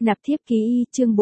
Nạp thiếp ký y, chương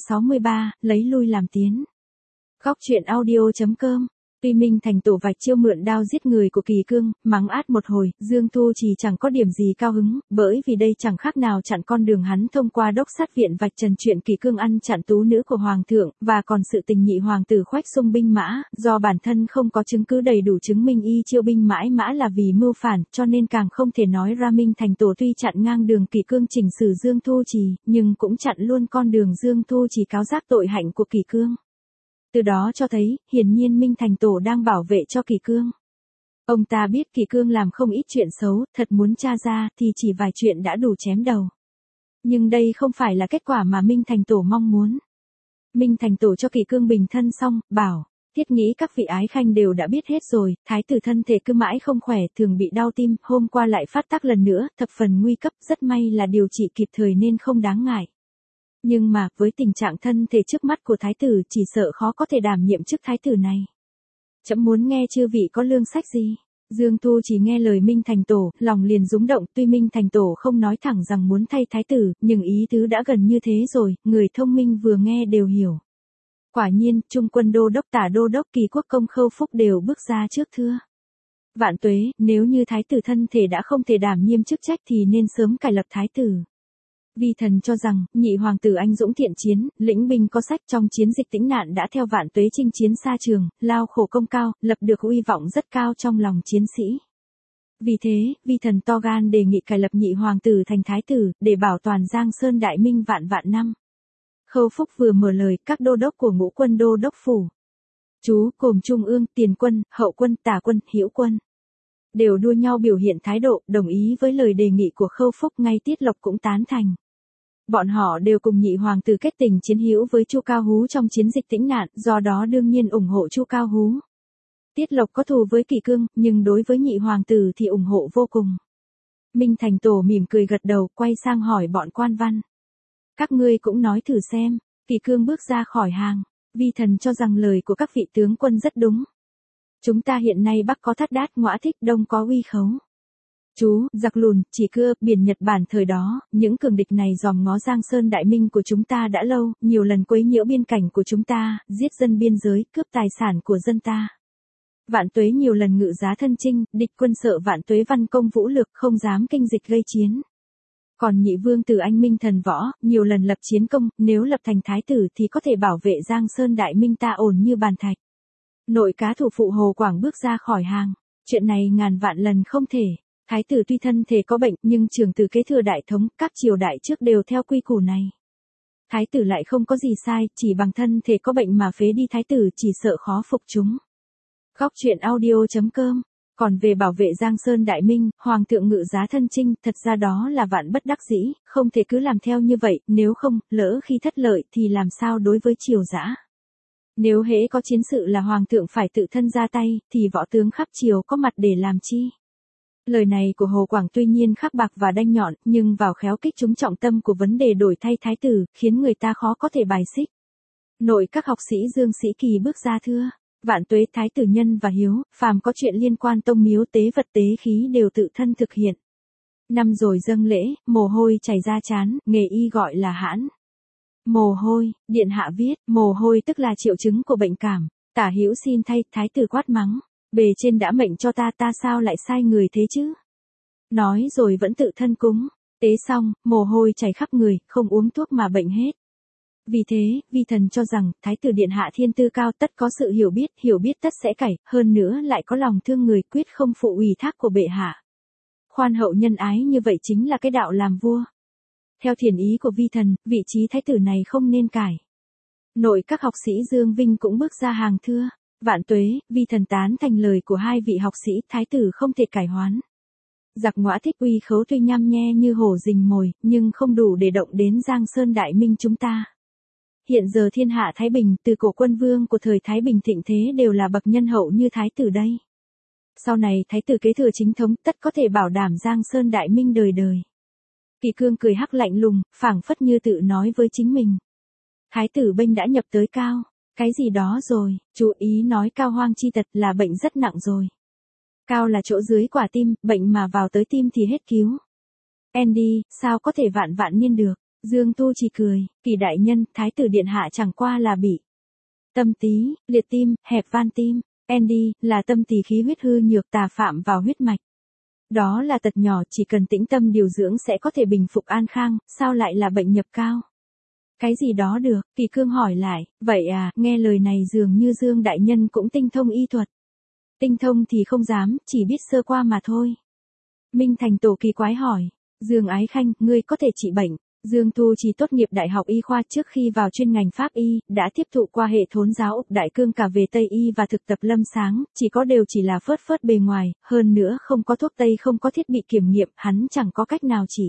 463, lấy lui làm tiến. Góc truyện audio.com. Tuy Minh Thành Tổ vạch chiêu mượn đao giết người của Kỳ Cương, mắng át một hồi, Dương Thu Trì chẳng có điểm gì cao hứng, bởi vì đây chẳng khác nào chặn con đường hắn thông qua đốc sát viện vạch trần chuyện Kỳ Cương ăn chặn tú nữ của Hoàng thượng, và còn sự tình nhị hoàng tử khoách xung binh mã, do bản thân không có chứng cứ đầy đủ chứng minh y chiêu binh mãi mã là vì mưu phản, cho nên càng không thể nói ra Minh Thành Tổ tuy chặn ngang đường Kỳ Cương chỉnh xử Dương Thu Trì, nhưng cũng chặn luôn con đường Dương Thu Trì cáo giác tội hạnh của Kỳ Cương. Từ đó cho thấy, hiển nhiên Minh Thành Tổ đang bảo vệ cho Kỳ Cương. Ông ta biết Kỳ Cương làm không ít chuyện xấu, thật muốn tra ra thì chỉ vài chuyện đã đủ chém đầu. Nhưng đây không phải là kết quả mà Minh Thành Tổ mong muốn. Minh Thành Tổ cho Kỳ Cương bình thân xong, bảo, thiết nghĩ các vị ái khanh đều đã biết hết rồi, thái tử thân thể cứ mãi không khỏe, thường bị đau tim, hôm qua lại phát tác lần nữa, thập phần nguy cấp, rất may là điều trị kịp thời nên không đáng ngại. Nhưng mà, với tình trạng thân thể trước mắt của thái tử chỉ sợ khó có thể đảm nhiệm chức thái tử này. Trẫm muốn nghe chư vị có lương sách gì? Dương Thu chỉ nghe lời Minh Thành Tổ, lòng liền rúng động, tuy Minh Thành Tổ không nói thẳng rằng muốn thay thái tử, nhưng ý tứ đã gần như thế rồi, người thông minh vừa nghe đều hiểu. Quả nhiên, Trung quân đô đốc tả đô đốc Kỳ Quốc công Khâu Phúc đều bước ra trước thưa. Vạn tuế, nếu như thái tử thân thể đã không thể đảm nhiệm chức trách thì nên sớm cải lập thái tử. Vi thần cho rằng, nhị hoàng tử anh dũng thiện chiến, lĩnh binh có sách trong chiến dịch Tĩnh Nạn đã theo Vạn tuế chinh chiến xa trường, lao khổ công cao, lập được uy vọng rất cao trong lòng chiến sĩ. Vì thế, vi thần to gan đề nghị cải lập nhị hoàng tử thành thái tử, để bảo toàn Giang Sơn đại minh vạn vạn năm. Khâu Phúc vừa mở lời, các đô đốc của ngũ quân đô đốc phủ, chú gồm trung ương, tiền quân, hậu quân, tả quân, hữu quân, đều đua nhau biểu hiện thái độ, đồng ý với lời đề nghị của Khâu Phúc, ngay Tiết Lộc cũng tán thành. Bọn họ đều cùng nhị hoàng tử kết tình chiến hữu với Chu Cao Hú trong chiến dịch Tĩnh Nạn, do đó đương nhiên ủng hộ Chu Cao Hú. Tiết Lộc có thù với Kỳ Cương, nhưng đối với nhị hoàng tử thì ủng hộ vô cùng. Minh Thành Tổ mỉm cười gật đầu, quay sang hỏi bọn quan văn. Các ngươi cũng nói thử xem. Kỳ Cương bước ra khỏi hàng. Vi thần cho rằng lời của các vị tướng quân rất đúng. Chúng ta hiện nay Bắc có Thát Đát, Ngõa Thích, Đông có Uy Khấu. Chú, giặc lùn, chỉ cưa, biển Nhật Bản thời đó, những cường địch này dòm ngó Giang Sơn đại minh của chúng ta đã lâu, nhiều lần quấy nhiễu biên cảnh của chúng ta, giết dân biên giới, cướp tài sản của dân ta. Vạn tuế nhiều lần ngự giá thân chinh, địch quân sợ Vạn tuế văn công vũ lược không dám kinh dịch gây chiến. Còn nhị vương tử anh minh thần võ, nhiều lần lập chiến công, nếu lập thành thái tử thì có thể bảo vệ Giang Sơn đại minh ta ổn như bàn thạch. Nội cá thủ phụ Hồ Quảng bước ra khỏi hàng. Chuyện này ngàn vạn lần không thể. Thái tử tuy thân thể có bệnh nhưng trưởng tử kế thừa đại thống, các triều đại trước đều theo quy củ này. Thái tử lại không có gì sai, chỉ bằng thân thể có bệnh mà phế đi thái tử chỉ sợ khó phục chúng. Góc truyện audio.com. Còn về bảo vệ Giang Sơn đại minh, hoàng thượng ngự giá thân chinh, thật ra đó là vạn bất đắc dĩ, không thể cứ làm theo như vậy, nếu không, lỡ khi thất lợi thì làm sao đối với triều dã. Nếu hễ có chiến sự là hoàng thượng phải tự thân ra tay, thì võ tướng khắp triều có mặt để làm chi? Lời này của Hồ Quảng tuy nhiên khắc bạc và đanh nhọn, nhưng vào khéo kích trúng trọng tâm của vấn đề đổi thay thái tử, khiến người ta khó có thể bài xích. Nội các học sĩ Dương Sĩ Kỳ bước ra thưa, Vạn tuế thái tử nhân và hiếu, phàm có chuyện liên quan tông miếu tế vật tế khí đều tự thân thực hiện. Năm rồi dâng lễ, mồ hôi chảy ra trán, nghề y gọi là hãn. Mồ hôi, điện hạ viết, mồ hôi tức là triệu chứng của bệnh cảm. Tả Hữu xin thay, thái tử quát mắng. Bề trên đã mệnh cho ta sao lại sai người thế chứ? Nói rồi vẫn tự thân cúng. Tế xong, mồ hôi chảy khắp người, không uống thuốc mà bệnh hết. Vì thế, vi thần cho rằng, thái tử điện hạ thiên tư cao tất có sự hiểu biết tất sẽ cải, hơn nữa lại có lòng thương người quyết không phụ ủy thác của bệ hạ. Khoan hậu nhân ái như vậy chính là cái đạo làm vua. Theo thiền ý của vi thần, vị trí thái tử này không nên cải. Nội các học sĩ Dương Vinh cũng bước ra hàng thưa. Vạn tuế, vi thần tán thành lời của hai vị học sĩ, thái tử không thể cải hoán. Giặc Ngõa Thích Uy Khấu tuy nhăm nhe như hổ rình mồi, nhưng không đủ để động đến Giang Sơn đại minh chúng ta. Hiện giờ thiên hạ Thái Bình, từ cổ quân vương của thời Thái Bình thịnh thế đều là bậc nhân hậu như thái tử đây. Sau này thái tử kế thừa chính thống tất có thể bảo đảm Giang Sơn đại minh đời đời. Kỳ Cương cười hắc lạnh lùng, phảng phất như tự nói với chính mình. Thái tử bênh đã nhập tới cao. Cái gì đó rồi, chú ý nói cao hoang chi tật là bệnh rất nặng rồi. Cao là chỗ dưới quả tim, bệnh mà vào tới tim thì hết cứu. Andy, sao có thể vạn vạn niên được? Dương Tu Chỉ cười, Kỳ đại nhân, thái tử điện hạ chẳng qua là bị tâm tí, liệt tim, hẹp van tim. Andy, là tâm tỳ khí huyết hư nhược tà phạm vào huyết mạch. Đó là tật nhỏ, chỉ cần tĩnh tâm điều dưỡng sẽ có thể bình phục an khang, sao lại là bệnh nhập cao? Cái gì đó được, Kỳ Cương hỏi lại, vậy à, nghe lời này dường như Dương đại nhân cũng tinh thông y thuật. Tinh thông thì không dám, chỉ biết sơ qua mà thôi. Minh Thành Tổ kỳ quái hỏi, Dương Ái Khanh, ngươi có thể trị bệnh. Dương Tu Chỉ tốt nghiệp Đại học Y khoa trước khi vào chuyên ngành Pháp Y, đã tiếp thụ qua hệ thốn giáo Úc Đại Cương cả về Tây Y và thực tập lâm sáng, đều chỉ là phớt phớt bề ngoài, hơn nữa không có thuốc Tây không có thiết bị kiểm nghiệm, hắn chẳng có cách nào trị.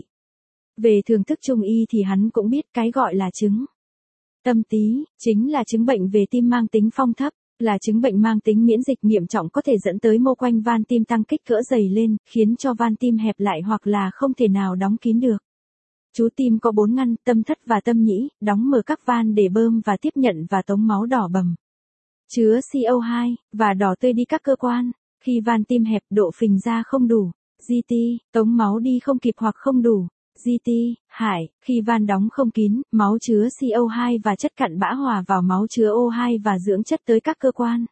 Về thưởng thức Trung Y thì hắn cũng biết cái gọi là chứng tâm tí, chính là chứng bệnh về tim mang tính phong thấp, là chứng bệnh mang tính miễn dịch nghiêm trọng có thể dẫn tới mô quanh van tim tăng kích cỡ dày lên, khiến cho van tim hẹp lại hoặc là không thể nào đóng kín được. Chú tim có 4 ngăn, tâm thất và tâm nhĩ, đóng mở các van để bơm và tiếp nhận và tống máu đỏ bầm, chứa CO2, và đỏ tươi đi các cơ quan. Khi van tim hẹp, độ phình ra không đủ, GT, tống máu đi không kịp hoặc không đủ, GT, hải. Khi van đóng không kín, máu chứa CO2 và chất cặn bã hòa vào máu chứa O2 và dưỡng chất tới các cơ quan.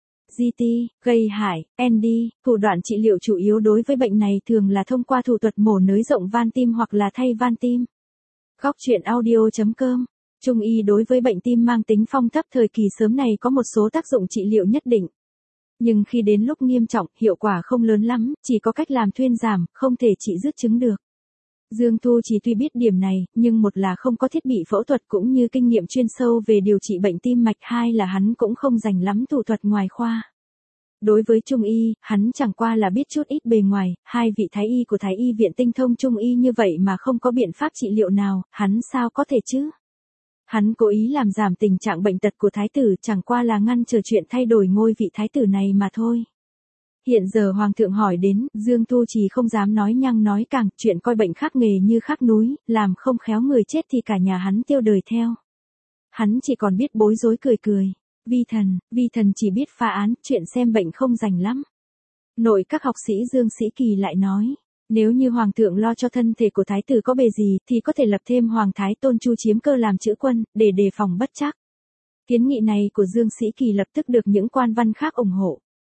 GT, gây hại. ND, thủ đoạn trị liệu chủ yếu đối với bệnh này thường là thông qua thủ thuật mổ nới rộng van tim hoặc là thay van tim. Góc truyện audio.com. Trung y đối với bệnh tim mang tính phong thấp thời kỳ sớm này có một số tác dụng trị liệu nhất định. Nhưng khi đến lúc nghiêm trọng, hiệu quả không lớn lắm, chỉ có cách làm thuyên giảm, không thể trị dứt chứng được. Dương Tu Chỉ tuy biết điểm này, nhưng một là không có thiết bị phẫu thuật cũng như kinh nghiệm chuyên sâu về điều trị bệnh tim mạch, hai là hắn cũng không rành lắm thủ thuật ngoài khoa. Đối với Trung y, hắn chẳng qua là biết chút ít bề ngoài, hai vị thái y của Thái y viện tinh thông Trung y như vậy mà không có biện pháp trị liệu nào, hắn sao có thể chứ? Hắn cố ý làm giảm tình trạng bệnh tật của thái tử, chẳng qua là ngăn trở chuyện thay đổi ngôi vị thái tử này mà thôi. Hiện giờ hoàng thượng hỏi đến, Dương Tu Chỉ không dám nói nhăng nói càng, chuyện coi bệnh khác nghề như khác núi, làm không khéo người chết thì cả nhà hắn tiêu đời theo. Hắn chỉ còn biết bối rối cười cười. Vi thần chỉ biết phá án, chuyện xem bệnh không rành lắm. Nội các học sĩ Dương Sĩ Kỳ lại nói, nếu như hoàng thượng lo cho thân thể của thái tử có bề gì, thì có thể lập thêm Hoàng Thái Tôn Chu Chiếm Cơ làm chữ quân, để đề phòng bất trắc. Kiến nghị này của Dương Sĩ Kỳ lập tức được những quan văn khác ủng hộ.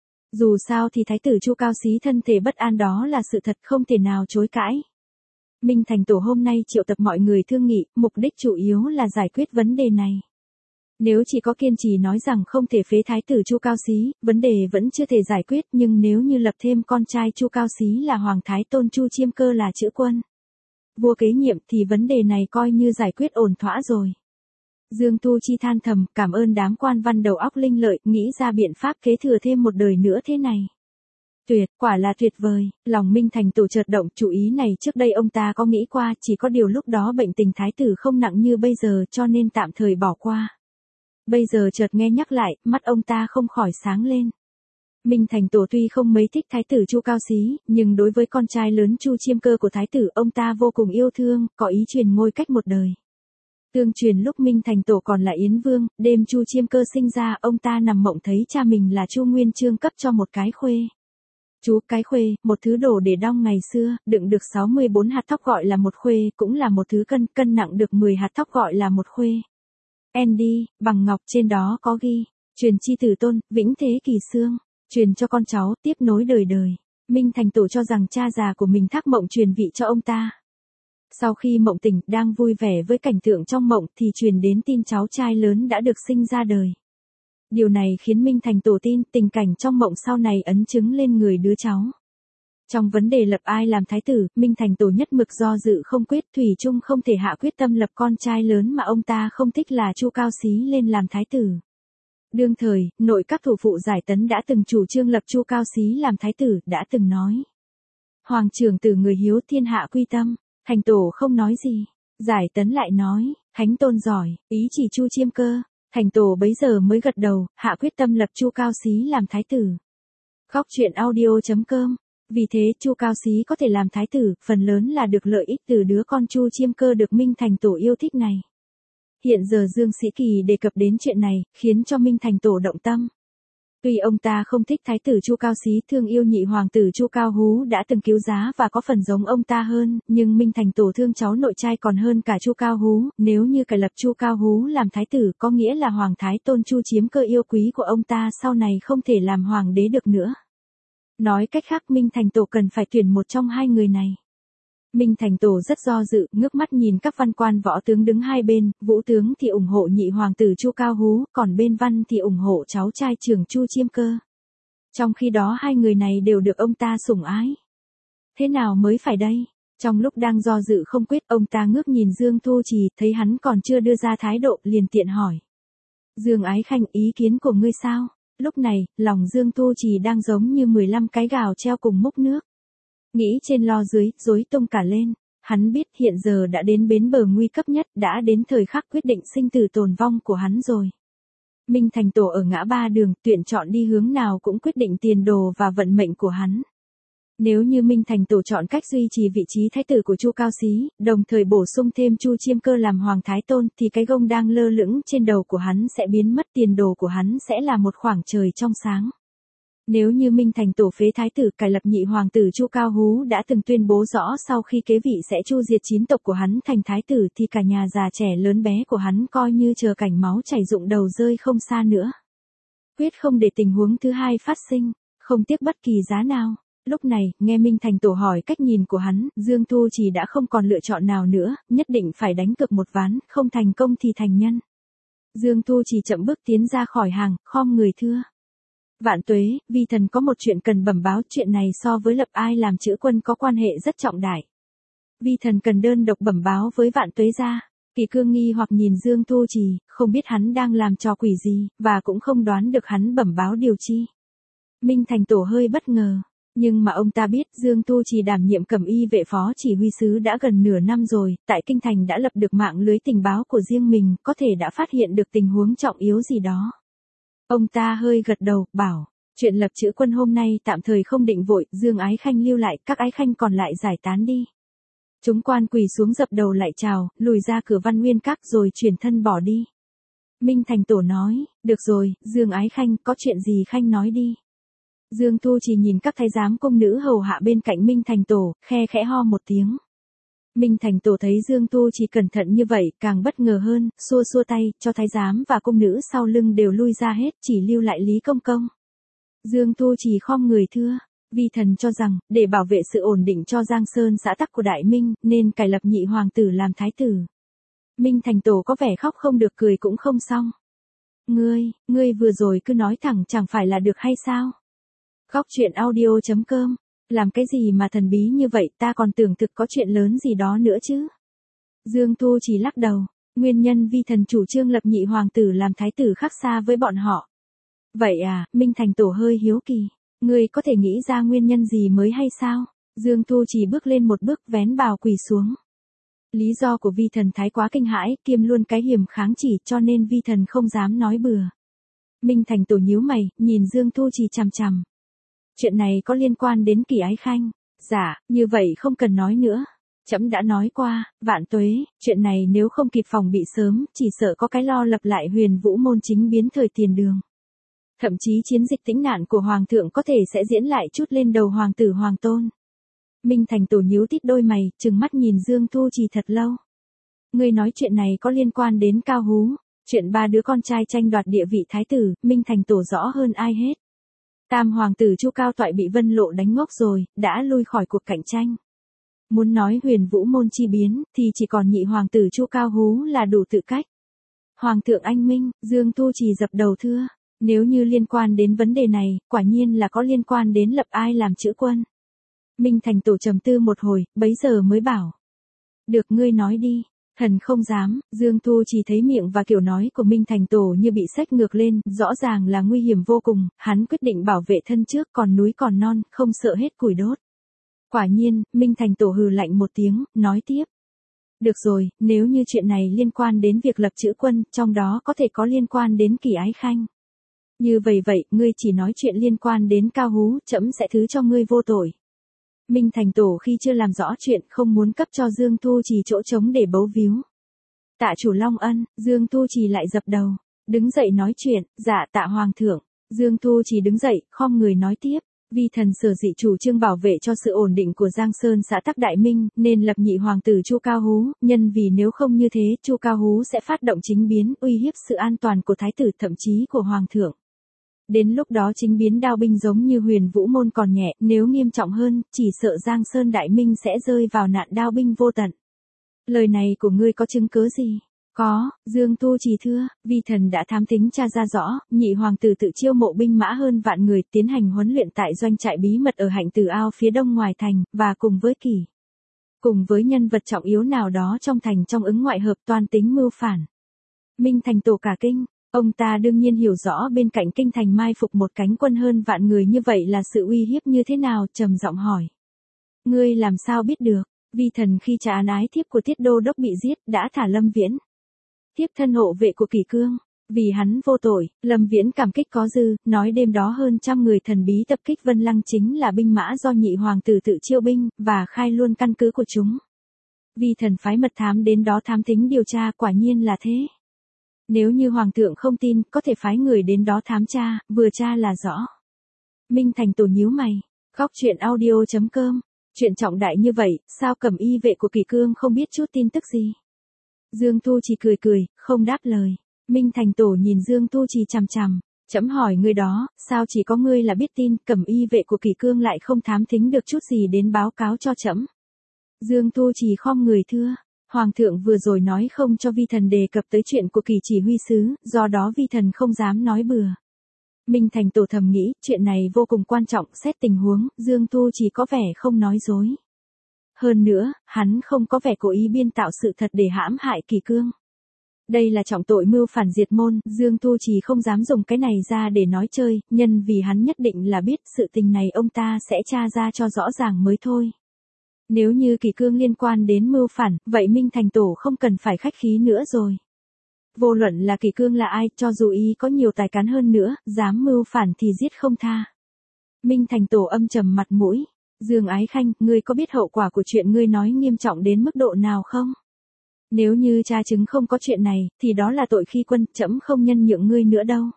Dù sao thì thái tử Chu Cao Xí thân thể bất an đó là sự thật không thể nào chối cãi. Minh Thành Tổ hôm nay triệu tập mọi người thương nghị, mục đích chủ yếu là giải quyết vấn đề này. Nếu chỉ có kiên trì nói rằng không thể phế thái tử Chu Cao Xí, vấn đề vẫn chưa thể giải quyết, nhưng nếu như lập thêm con trai Chu Cao Xí là Hoàng Thái Tôn Chu Chiêm Cơ là chữ quân, vua kế nhiệm thì vấn đề này coi như giải quyết ổn thỏa rồi. Dương Tu Chi than thầm, cảm ơn đám quan văn đầu óc linh lợi, nghĩ ra biện pháp kế thừa thêm một đời nữa thế này. Tuyệt, quả là tuyệt vời, lòng Minh Thành Tổ chợt động, chủ ý này trước đây ông ta có nghĩ qua, chỉ có điều lúc đó bệnh tình thái tử không nặng như bây giờ cho nên tạm thời bỏ qua. Bây giờ chợt nghe nhắc lại, mắt ông ta không khỏi sáng lên. Minh Thành Tổ tuy không mấy thích thái tử Chu Cao Xí, nhưng đối với con trai lớn Chu Chiêm Cơ của thái tử ông ta vô cùng yêu thương, có ý truyền ngôi cách một đời. Tương truyền lúc Minh Thành Tổ còn là Yến Vương, đêm Chu Chiêm Cơ sinh ra, ông ta nằm mộng thấy cha mình là Chu Nguyên Chương cấp cho một cái khuê. Cái khuê, một thứ đồ để đong ngày xưa, đựng được 64 hạt thóc gọi là một khuê, cũng là một thứ cân nặng được 10 hạt thóc gọi là một khuê. Andy, bằng ngọc trên đó có ghi, truyền chi tử tôn, vĩnh thế kỳ xương, truyền cho con cháu, tiếp nối đời đời. Minh Thành Tổ cho rằng cha già của mình thác mộng truyền vị cho ông ta. Sau khi mộng tỉnh, đang vui vẻ với cảnh tượng trong mộng thì truyền đến tin cháu trai lớn đã được sinh ra đời. Điều này khiến Minh Thành Tổ tin tình cảnh trong mộng sau này ấn chứng lên người đứa cháu. Trong vấn đề lập ai làm thái tử, Minh Thành Tổ nhất mực do dự không quyết, thủy chung không thể hạ quyết tâm lập con trai lớn mà ông ta không thích là Chu Cao Xí lên làm thái tử. Đương thời, nội các thủ phụ Giải Tấn đã từng chủ trương lập Chu Cao Xí làm thái tử, đã từng nói: Hoàng trưởng tử người hiếu thiên hạ quy tâm. Thành Tổ không nói gì. Giải Tấn lại nói: Thánh tôn giỏi, ý chỉ Chu Chiêm Cơ. Thành Tổ bấy giờ mới gật đầu, hạ quyết tâm lập Chu Cao Xí làm thái tử. Góc truyện audio.com. Vì thế Chu Cao Xí có thể làm thái tử, phần lớn là được lợi ích từ đứa con Chu Chiêm Cơ được Minh Thành Tổ yêu thích này. Hiện giờ Dương Sĩ Kỳ đề cập đến chuyện này, khiến cho Minh Thành Tổ động tâm. Tuy ông ta không thích thái tử Chu Cao Xí, thương yêu nhị hoàng tử Chu Cao Hú đã từng cứu giá và có phần giống ông ta hơn, nhưng Minh Thành Tổ thương cháu nội trai còn hơn cả Chu Cao Hú, nếu như cải lập Chu Cao Hú làm thái tử có nghĩa là Hoàng Thái Tôn Chu chiếm cơ yêu quý của ông ta sau này không thể làm hoàng đế được nữa. Nói cách khác Minh Thành Tổ cần phải tuyển một trong hai người này. Minh Thành Tổ rất do dự, ngước mắt nhìn các văn quan võ tướng đứng hai bên, vũ tướng thì ủng hộ nhị hoàng tử Chu Cao Hú, còn bên văn thì ủng hộ cháu trai trưởng Chu Chiêm Cơ. Trong khi đó hai người này đều được ông ta sủng ái. Thế nào mới phải đây? Trong lúc đang do dự không quyết, ông ta ngước nhìn Dương Thu Trì, thấy hắn còn chưa đưa ra thái độ, liền tiện hỏi. Dương Ái Khanh, ý kiến của ngươi sao? Lúc này, lòng Dương Thu Trì đang giống như 15 cái gào treo cùng múc nước. Nghĩ trên lo dưới, rối tung cả lên. Hắn biết hiện giờ đã đến bến bờ nguy cấp nhất, đã đến thời khắc quyết định sinh tử tồn vong của hắn rồi. Minh Thành Tổ ở ngã ba đường, tuyển chọn đi hướng nào cũng quyết định tiền đồ và vận mệnh của hắn. Nếu như Minh Thành Tổ chọn cách duy trì vị trí thái tử của Chu Cao Xí, đồng thời bổ sung thêm Chu Chiêm Cơ làm Hoàng Thái Tôn, thì cái gông đang lơ lửng trên đầu của hắn sẽ biến mất, tiền đồ của hắn sẽ là một khoảng trời trong sáng. Nếu như Minh Thành Tổ phế thái tử, cải lập nhị hoàng tử Chu Cao Hú đã từng tuyên bố rõ sau khi kế vị sẽ chu diệt 9 tộc của hắn thành thái tử, thì cả nhà già trẻ lớn bé của hắn coi như chờ cảnh máu chảy rụng đầu rơi không xa nữa. Quyết không để tình huống thứ hai phát sinh, không tiếc bất kỳ giá nào. Lúc này, nghe Minh Thành Tổ hỏi cách nhìn của hắn, Dương Thu Trì đã không còn lựa chọn nào nữa, nhất định phải đánh cược một ván, không thành công thì thành nhân. Dương Thu Trì chậm bước tiến ra khỏi hàng, khom người thưa. Vạn tuế, vi thần có một chuyện cần bẩm báo, chuyện này so với lập ai làm chữ quân có quan hệ rất trọng đại. Vi thần cần đơn độc bẩm báo với vạn tuế gia. Kỳ Cương nghi hoặc nhìn Dương Thu Trì, không biết hắn đang làm trò quỷ gì, và cũng không đoán được hắn bẩm báo điều chi. Minh Thành Tổ hơi bất ngờ. Nhưng mà ông ta biết Dương Tu Trì đảm nhiệm cẩm y vệ phó chỉ huy sứ đã gần nửa năm rồi, tại Kinh Thành đã lập được mạng lưới tình báo của riêng mình, có thể đã phát hiện được tình huống trọng yếu gì đó. Ông ta hơi gật đầu, bảo, chuyện lập chữ quân hôm nay tạm thời không định vội, Dương Ái Khanh lưu lại, các ái khanh còn lại giải tán đi. Chúng quan quỳ xuống dập đầu lại chào, lùi ra cửa Văn Nguyên Các rồi chuyển thân bỏ đi. Minh Thành Tổ nói, được rồi, Dương Ái Khanh, có chuyện gì Khanh nói đi. Dương Thu Trì nhìn các thái giám cung nữ hầu hạ bên cạnh Minh Thành Tổ, khe khẽ ho một tiếng. Minh Thành Tổ thấy Dương Thu Trì cẩn thận như vậy, càng bất ngờ hơn, xua xua tay, cho thái giám và cung nữ sau lưng đều lui ra hết, chỉ lưu lại Lý Công Công. Dương Thu Trì khom người thưa, vi thần cho rằng, để bảo vệ sự ổn định cho Giang Sơn xã tắc của Đại Minh, nên cải lập nhị hoàng tử làm thái tử. Minh Thành Tổ có vẻ khóc không được cười cũng không xong. Ngươi vừa rồi cứ nói thẳng chẳng phải là được hay sao? Góc truyện audio.com, làm cái gì mà thần bí như vậy, ta còn tưởng thực có chuyện lớn gì đó nữa chứ. Dương Thu Trì lắc đầu, nguyên nhân vi thần chủ trương lập nhị hoàng tử làm thái tử khác xa với bọn họ. Vậy à, Minh Thành Tổ hơi hiếu kỳ, ngươi có thể nghĩ ra nguyên nhân gì mới hay sao? Dương Thu Trì bước lên một bước vén bào quỳ xuống. Lý do của vi thần thái quá kinh hãi, kiêm luôn cái hiểm kháng chỉ, cho nên vi thần không dám nói bừa. Minh Thành Tổ nhíu mày, nhìn Dương Thu Trì chằm chằm. Chuyện này có liên quan đến Kỳ Ái Khanh. Dạ, như vậy không cần nói nữa. Trẫm đã nói qua, vạn tuế, chuyện này nếu không kịp phòng bị sớm, chỉ sợ có cái lo lập lại Huyền Vũ môn chính biến thời tiền đường. Thậm chí chiến dịch tĩnh nạn của Hoàng thượng có thể sẽ diễn lại chút lên đầu Hoàng tử Hoàng tôn. Minh Thành Tổ nhíu tít đôi mày, trừng mắt nhìn Dương Thu Trì thật lâu. Ngươi nói chuyện này có liên quan đến Cao Hú, chuyện ba đứa con trai tranh đoạt địa vị thái tử, Minh Thành Tổ rõ hơn ai hết. Tam hoàng tử Chu Cao Toại bị Vân Lộ đánh ngốc rồi, đã lui khỏi cuộc cạnh tranh. Muốn nói Huyền Vũ môn chi biến, thì chỉ còn nhị hoàng tử Chu Cao Hú là đủ tự cách. Hoàng thượng anh minh, Dương Thu Trì dập đầu thưa, nếu như liên quan đến vấn đề này, quả nhiên là có liên quan đến lập ai làm chữ quân. Minh Thành Tổ trầm tư một hồi, bấy giờ mới bảo. Được, ngươi nói đi. Thần không dám. Dương Thu Trì thấy miệng và kiểu nói của Minh Thành Tổ như bị xách ngược lên, rõ ràng là nguy hiểm vô cùng, hắn quyết định bảo vệ thân trước, còn núi còn non, không sợ hết củi đốt. Quả nhiên, Minh Thành Tổ hừ lạnh một tiếng, nói tiếp. Được rồi, nếu như chuyện này liên quan đến việc lập chữ quân, trong đó có thể có liên quan đến Kỳ Ái Khanh. Như vậy, ngươi chỉ nói chuyện liên quan đến Cao Hú, trẫm sẽ thứ cho ngươi vô tội. Minh Thành Tổ khi chưa làm rõ chuyện không muốn cấp cho Dương Thu Trì chỗ trống để bấu víu. Tạ chủ Long ân, Dương Thu Trì lại dập đầu, đứng dậy nói chuyện, dạ tạ hoàng thượng. Dương Thu Trì đứng dậy, khom người nói tiếp. Vi thần sở dĩ chủ trương bảo vệ cho sự ổn định của Giang Sơn xã Tắc Đại Minh, nên lập nhị hoàng tử Chu Cao Hú, nhân vì nếu không như thế, Chu Cao Hú sẽ phát động chính biến, uy hiếp sự an toàn của thái tử thậm chí của hoàng thượng. Đến lúc đó chính biến đao binh giống như Huyền Vũ Môn còn nhẹ, nếu nghiêm trọng hơn, chỉ sợ Giang Sơn Đại Minh sẽ rơi vào nạn đao binh vô tận. Lời này của ngươi có chứng cứ gì? Có, Dương Thu Trì thưa, vi thần đã thám thính tra ra rõ, nhị hoàng tử tự chiêu mộ binh mã hơn vạn người tiến hành huấn luyện tại doanh trại bí mật ở Hạnh Từ Ao phía đông ngoài thành, và cùng với nhân vật trọng yếu nào đó trong thành trong ứng ngoại hợp toan tính mưu phản. Minh Thành Tổ cả kinh, ông ta đương nhiên hiểu rõ bên cạnh kinh thành mai phục một cánh quân hơn vạn người như vậy là sự uy hiếp như thế nào, trầm giọng hỏi. Ngươi làm sao biết được? Vi thần khi trả án ái thiếp của Tiết Đô Đốc bị giết, đã thả Lâm Viễn. Thiếp thân hộ vệ của Kỷ Cương, vì hắn vô tội, Lâm Viễn cảm kích có dư, nói đêm đó hơn trăm người thần bí tập kích Vân Lăng chính là binh mã do nhị hoàng tử tự chiêu binh, và khai luôn căn cứ của chúng. Vi thần phái mật thám đến đó thám thính điều tra, quả nhiên là thế. Nếu như hoàng thượng không tin, có thể phái người đến đó thám tra, vừa tra là rõ. Minh Thành Tổ nhíu mày, khóc chuyện audio.com, chuyện trọng đại như vậy, sao Cẩm Y vệ của Kỷ Cương không biết chút tin tức gì? Dương Thu Trì cười, không đáp lời. Minh Thành Tổ nhìn Dương Thu Trì chằm chằm, trẫm hỏi ngươi đó, sao chỉ có ngươi là biết tin, Cẩm Y vệ của Kỷ Cương lại không thám thính được chút gì đến báo cáo cho trẫm? Dương Thu Trì khom người thưa, hoàng thượng vừa rồi nói không cho vi thần đề cập tới chuyện của Kỷ chỉ huy sứ, do đó vi thần không dám nói bừa. Minh Thành Tổ thầm nghĩ, chuyện này vô cùng quan trọng, xét tình huống, Dương Thu Trì có vẻ không nói dối. Hơn nữa, hắn không có vẻ cố ý biên tạo sự thật để hãm hại Kỷ Cương. Đây là trọng tội mưu phản diệt môn, Dương Thu Trì không dám dùng cái này ra để nói chơi, nhân vì hắn nhất định là biết sự tình này ông ta sẽ tra ra cho rõ ràng mới thôi. Nếu như Kỷ Cương liên quan đến mưu phản, vậy Minh Thành Tổ không cần phải khách khí nữa rồi. Vô luận là Kỷ Cương là ai, cho dù y có nhiều tài cán hơn nữa, dám mưu phản thì giết không tha. Minh Thành Tổ âm trầm mặt mũi. Dương Ái Khanh, ngươi có biết hậu quả của chuyện ngươi nói nghiêm trọng đến mức độ nào không? Nếu như tra chứng không có chuyện này, thì đó là tội khi quân, trẫm không nhân nhượng ngươi nữa đâu.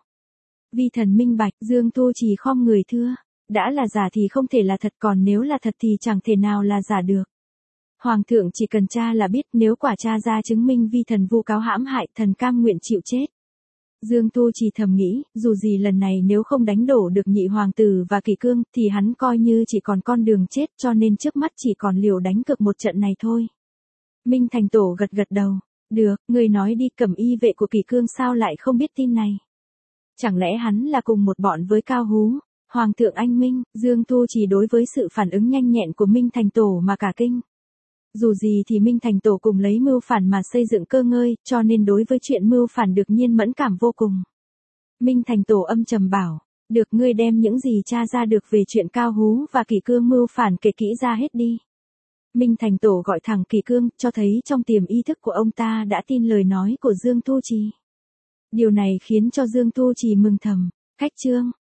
Vi thần minh bạch, Dương Thu Trì khom người thưa. Đã là giả thì không thể là thật, còn nếu là thật thì chẳng thể nào là giả được. Hoàng thượng chỉ cần tra là biết, nếu quả tra ra chứng minh vi thần vu cáo hãm hại, thần cam nguyện chịu chết. Dương Thu Trì thầm nghĩ, dù gì lần này nếu không đánh đổ được nhị hoàng tử và Kỷ Cương, thì hắn coi như chỉ còn con đường chết, cho nên trước mắt chỉ còn liều đánh cược một trận này thôi. Minh Thành Tổ gật đầu, được, người nói đi, Cẩm Y vệ của Kỷ Cương sao lại không biết tin này? Chẳng lẽ hắn là cùng một bọn với Cao Hú? Hoàng thượng anh minh, Dương Thu Trì đối với sự phản ứng nhanh nhẹn của Minh Thành Tổ mà cả kinh. Dù gì thì Minh Thành Tổ cùng lấy mưu phản mà xây dựng cơ ngơi, cho nên đối với chuyện mưu phản đương nhiên mẫn cảm vô cùng. Minh Thành Tổ âm trầm bảo, được, ngươi đem những gì tra ra được về chuyện Cao Hú và Kỷ Cương mưu phản kể kỹ ra hết đi. Minh Thành Tổ gọi thẳng Kỷ Cương, cho thấy trong tiềm ý thức của ông ta đã tin lời nói của Dương Thu Trì. Điều này khiến cho Dương Thu Trì mừng thầm, khách trương.